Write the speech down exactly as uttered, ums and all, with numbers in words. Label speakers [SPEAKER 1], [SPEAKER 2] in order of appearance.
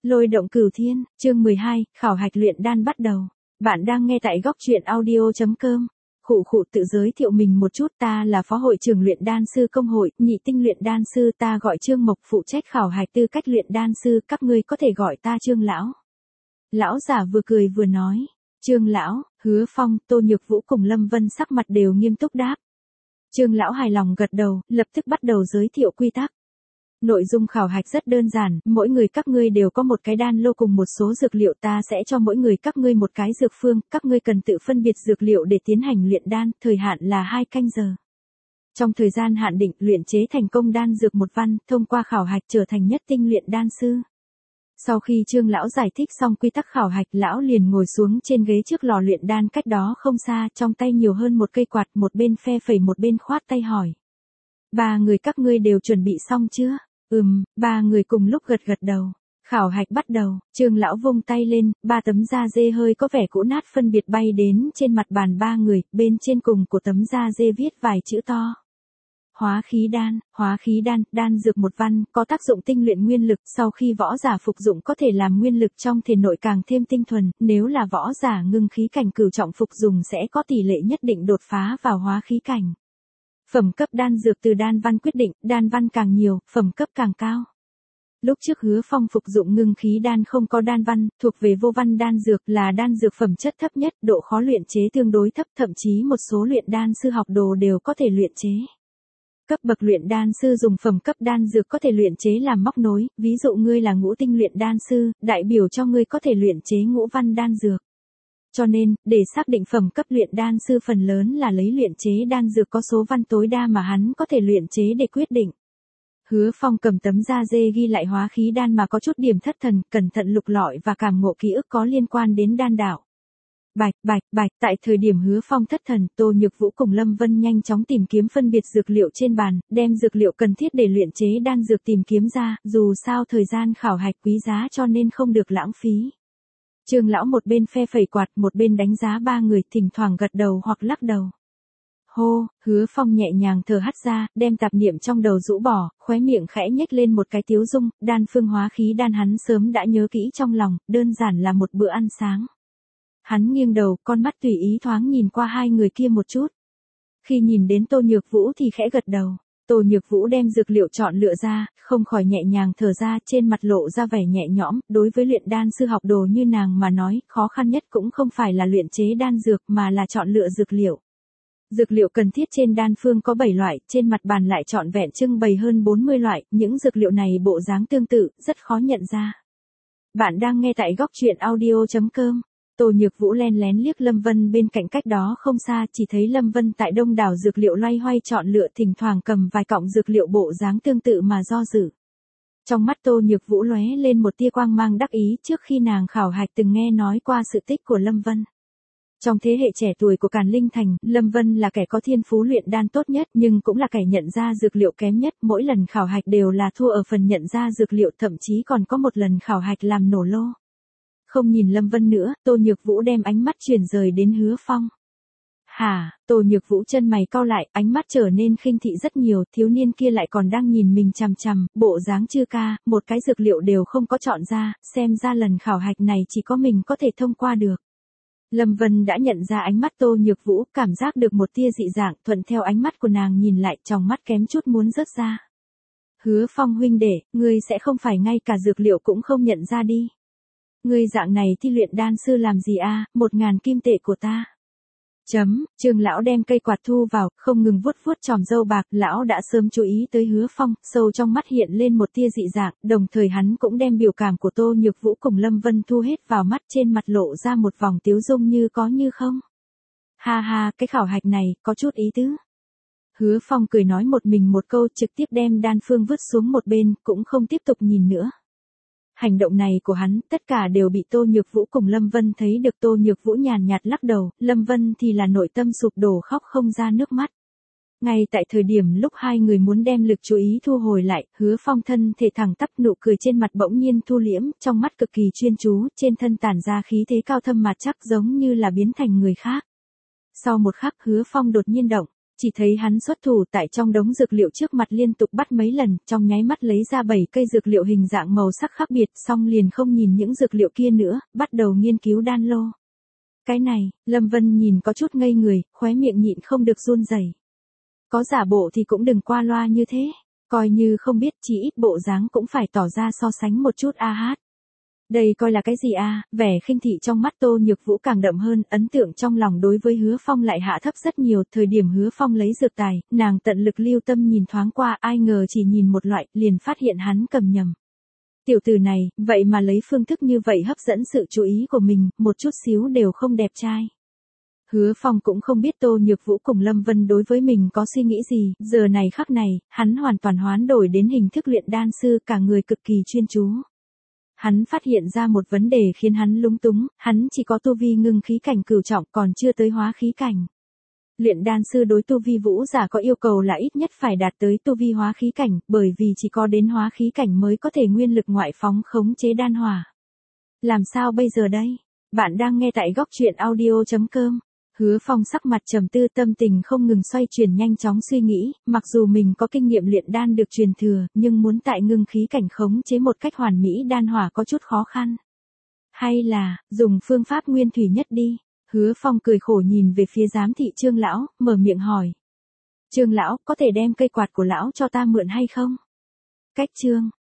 [SPEAKER 1] Lôi động cửu thiên, chương mười hai, khảo hạch luyện đan bắt đầu. Bạn đang nghe tại góc truyện audio chấm com. Khụ khụ tự giới thiệu mình một chút, ta là phó hội trưởng luyện đan sư công hội, nhị tinh luyện đan sư, ta gọi Trương Mộc, phụ trách khảo hạch tư cách luyện đan sư, các ngươi có thể gọi ta Trương lão. Lão giả vừa cười vừa nói, Trương lão, Hứa Phong, Tô Nhược Vũ cùng Lâm Vân sắc mặt đều nghiêm túc đáp. Trương lão hài lòng gật đầu, lập tức bắt đầu giới thiệu quy tắc. Nội dung khảo hạch rất đơn giản, mỗi người các ngươi đều có một cái đan lô cùng một số dược liệu, ta sẽ cho mỗi người các ngươi một cái dược phương, các ngươi cần tự phân biệt dược liệu để tiến hành luyện đan, thời hạn là hai canh giờ. Trong thời gian hạn định, luyện chế thành công đan dược một văn, thông qua khảo hạch trở thành nhất tinh luyện đan sư. Sau khi Trương lão giải thích xong quy tắc khảo hạch, lão liền ngồi xuống trên ghế trước lò luyện đan cách đó không xa, trong tay nhiều hơn một cây quạt, một bên phe phẩy một bên khoát tay hỏi. Ba người các ngươi đều chuẩn bị xong chưa? Ừm, ba người cùng lúc gật gật đầu. Khảo hạch bắt đầu, Trương lão vung tay lên, ba tấm da dê hơi có vẻ cũ nát phân biệt bay đến trên mặt bàn ba người, bên trên cùng của tấm da dê viết vài chữ to. Hóa khí đan, hóa khí đan, đan dược một văn, có tác dụng tinh luyện nguyên lực, sau khi võ giả phục dụng có thể làm nguyên lực trong thể nội càng thêm tinh thuần, nếu là võ giả ngưng khí cảnh cửu trọng phục dùng sẽ có tỷ lệ nhất định đột phá vào hóa khí cảnh. Phẩm cấp đan dược từ đan văn quyết định, đan văn càng nhiều, phẩm cấp càng cao. Lúc trước Hứa Phong phục dụng ngưng khí đan không có đan văn, thuộc về vô văn đan dược, là đan dược phẩm chất thấp nhất, độ khó luyện chế tương đối thấp, thậm chí một số luyện đan sư học đồ đều có thể luyện chế. Cấp bậc luyện đan sư dùng phẩm cấp đan dược có thể luyện chế làm móc nối, ví dụ ngươi là ngũ tinh luyện đan sư, đại biểu cho ngươi có thể luyện chế ngũ văn đan dược. Cho nên, để xác định phẩm cấp luyện đan sư phần lớn là lấy luyện chế đan dược có số văn tối đa mà hắn có thể luyện chế để quyết định. Hứa Phong cầm tấm da dê ghi lại hóa khí đan mà có chút điểm thất thần, cẩn thận lục lọi và cảm ngộ ký ức có liên quan đến đan đạo. Bạch, bạch, bạch, tại thời điểm Hứa Phong thất thần, Tô Nhược Vũ cùng Lâm Vân nhanh chóng tìm kiếm phân biệt dược liệu trên bàn, đem dược liệu cần thiết để luyện chế đan dược tìm kiếm ra, dù sao thời gian khảo hạch quý giá cho nên không được lãng phí. Trương lão một bên phe phẩy quạt, một bên đánh giá ba người, thỉnh thoảng gật đầu hoặc lắc đầu. Hô, Hứa Phong nhẹ nhàng thở hắt ra, đem tạp niệm trong đầu rũ bỏ, khóe miệng khẽ nhếch lên một cái tiếu dung, đan phương hóa khí đan hắn sớm đã nhớ kỹ trong lòng, đơn giản là một bữa ăn sáng. Hắn nghiêng đầu, con mắt tùy ý thoáng nhìn qua hai người kia một chút. Khi nhìn đến Tô Nhược Vũ thì khẽ gật đầu. Tô Nhược Vũ đem dược liệu chọn lựa ra, không khỏi nhẹ nhàng thở ra, trên mặt lộ ra vẻ nhẹ nhõm, đối với luyện đan sư học đồ như nàng mà nói, khó khăn nhất cũng không phải là luyện chế đan dược mà là chọn lựa dược liệu. Dược liệu cần thiết trên đan phương có bảy loại, trên mặt bàn lại trọn vẹn trưng bày hơn bốn mươi loại, những dược liệu này bộ dáng tương tự, rất khó nhận ra. Bạn đang nghe tại góc truyện audio chấm com. Tô Nhược Vũ len lén liếc Lâm Vân bên cạnh cách đó không xa, chỉ thấy Lâm Vân tại đông đảo dược liệu loay hoay chọn lựa, thỉnh thoảng cầm vài cọng dược liệu bộ dáng tương tự mà do dự. Trong mắt Tô Nhược Vũ lóe lên một tia quang mang đắc ý, trước khi nàng khảo hạch từng nghe nói qua sự tích của Lâm Vân. Trong thế hệ trẻ tuổi của Càn Linh Thành, Lâm Vân là kẻ có thiên phú luyện đan tốt nhất nhưng cũng là kẻ nhận ra dược liệu kém nhất, mỗi lần khảo hạch đều là thua ở phần nhận ra dược liệu, thậm chí còn có một lần khảo hạch làm nổ lô. Không nhìn Lâm Vân nữa, Tô Nhược Vũ đem ánh mắt chuyển rời đến Hứa Phong. Hả, Tô Nhược Vũ chân mày cau lại, ánh mắt trở nên khinh thị rất nhiều, thiếu niên kia lại còn đang nhìn mình chằm chằm, bộ dáng chư ca, một cái dược liệu đều không có chọn ra, xem ra lần khảo hạch này chỉ có mình có thể thông qua được. Lâm Vân đã nhận ra ánh mắt Tô Nhược Vũ, cảm giác được một tia dị dạng, thuận theo ánh mắt của nàng nhìn lại, tròng mắt kém chút muốn rớt ra. Hứa Phong huynh đệ, ngươi sẽ không phải ngay cả dược liệu cũng không nhận ra đi. Ngươi dạng này thi luyện đan sư làm gì a? À? Một ngàn kim tệ của ta. Chấm, Trương lão đem cây quạt thu vào, không ngừng vuốt vuốt chòm râu bạc, lão đã sớm chú ý tới Hứa Phong, sâu trong mắt hiện lên một tia dị dạng, đồng thời hắn cũng đem biểu cảm của Tô Nhược Vũ cùng Lâm Vân thu hết vào mắt, trên mặt lộ ra một vòng tiếu dung như có như không. Ha ha, cái khảo hạch này, có chút ý tứ. Hứa Phong cười nói một mình một câu, trực tiếp đem đan phương vứt xuống một bên, cũng không tiếp tục nhìn nữa. Hành động này của hắn, tất cả đều bị Tô Nhược Vũ cùng Lâm Vân thấy được. Tô Nhược Vũ nhàn nhạt lắc đầu, Lâm Vân thì là nội tâm sụp đổ khóc không ra nước mắt. Ngay tại thời điểm lúc hai người muốn đem lực chú ý thu hồi lại, Hứa Phong thân thể thẳng tắp, nụ cười trên mặt bỗng nhiên thu liễm, trong mắt cực kỳ chuyên chú, trên thân tản ra khí thế cao thâm mà chắc giống như là biến thành người khác. Sau một khắc Hứa Phong đột nhiên động. Chỉ thấy hắn xuất thủ tại trong đống dược liệu trước mặt liên tục bắt mấy lần, trong nháy mắt lấy ra bảy cây dược liệu hình dạng màu sắc khác biệt, xong liền không nhìn những dược liệu kia nữa, bắt đầu nghiên cứu đan lô. Cái này, Lâm Vân nhìn có chút ngây người, khóe miệng nhịn không được run rẩy. Có giả bộ thì cũng đừng qua loa như thế, coi như không biết, chỉ ít bộ dáng cũng phải tỏ ra so sánh một chút a hát. Đây coi là cái gì a? Vẻ khinh thị trong mắt Tô Nhược Vũ càng đậm hơn, ấn tượng trong lòng đối với Hứa Phong lại hạ thấp rất nhiều, thời điểm Hứa Phong lấy dược tài, nàng tận lực lưu tâm nhìn thoáng qua, ai ngờ chỉ nhìn một loại, liền phát hiện hắn cầm nhầm. Tiểu tử này, vậy mà lấy phương thức như vậy hấp dẫn sự chú ý của mình, một chút xíu đều không đẹp trai. Hứa Phong cũng không biết Tô Nhược Vũ cùng Lâm Vân đối với mình có suy nghĩ gì, giờ này khắc này, hắn hoàn toàn hoán đổi đến hình thức luyện đan sư, cả người cực kỳ chuyên chú. Hắn phát hiện ra một vấn đề khiến hắn lúng túng, hắn chỉ có tu vi ngưng khí cảnh cửu trọng còn chưa tới hóa khí cảnh. Luyện đan sư đối tu vi vũ giả có yêu cầu là ít nhất phải đạt tới tu vi hóa khí cảnh, bởi vì chỉ có đến hóa khí cảnh mới có thể nguyên lực ngoại phóng khống chế đan hỏa. Làm sao bây giờ đây? Bạn đang nghe tại góc truyện audio chấm com. Hứa Phong sắc mặt trầm tư, tâm tình không ngừng xoay chuyển, nhanh chóng suy nghĩ, mặc dù mình có kinh nghiệm luyện đan được truyền thừa, nhưng muốn tại ngưng khí cảnh khống chế một cách hoàn mỹ đan hỏa có chút khó khăn. Hay là, dùng phương pháp nguyên thủy nhất đi. Hứa Phong cười khổ nhìn về phía giám thị Trương lão, mở miệng hỏi. Trương lão, có thể đem cây quạt của lão cho ta mượn hay không? Cách Trương,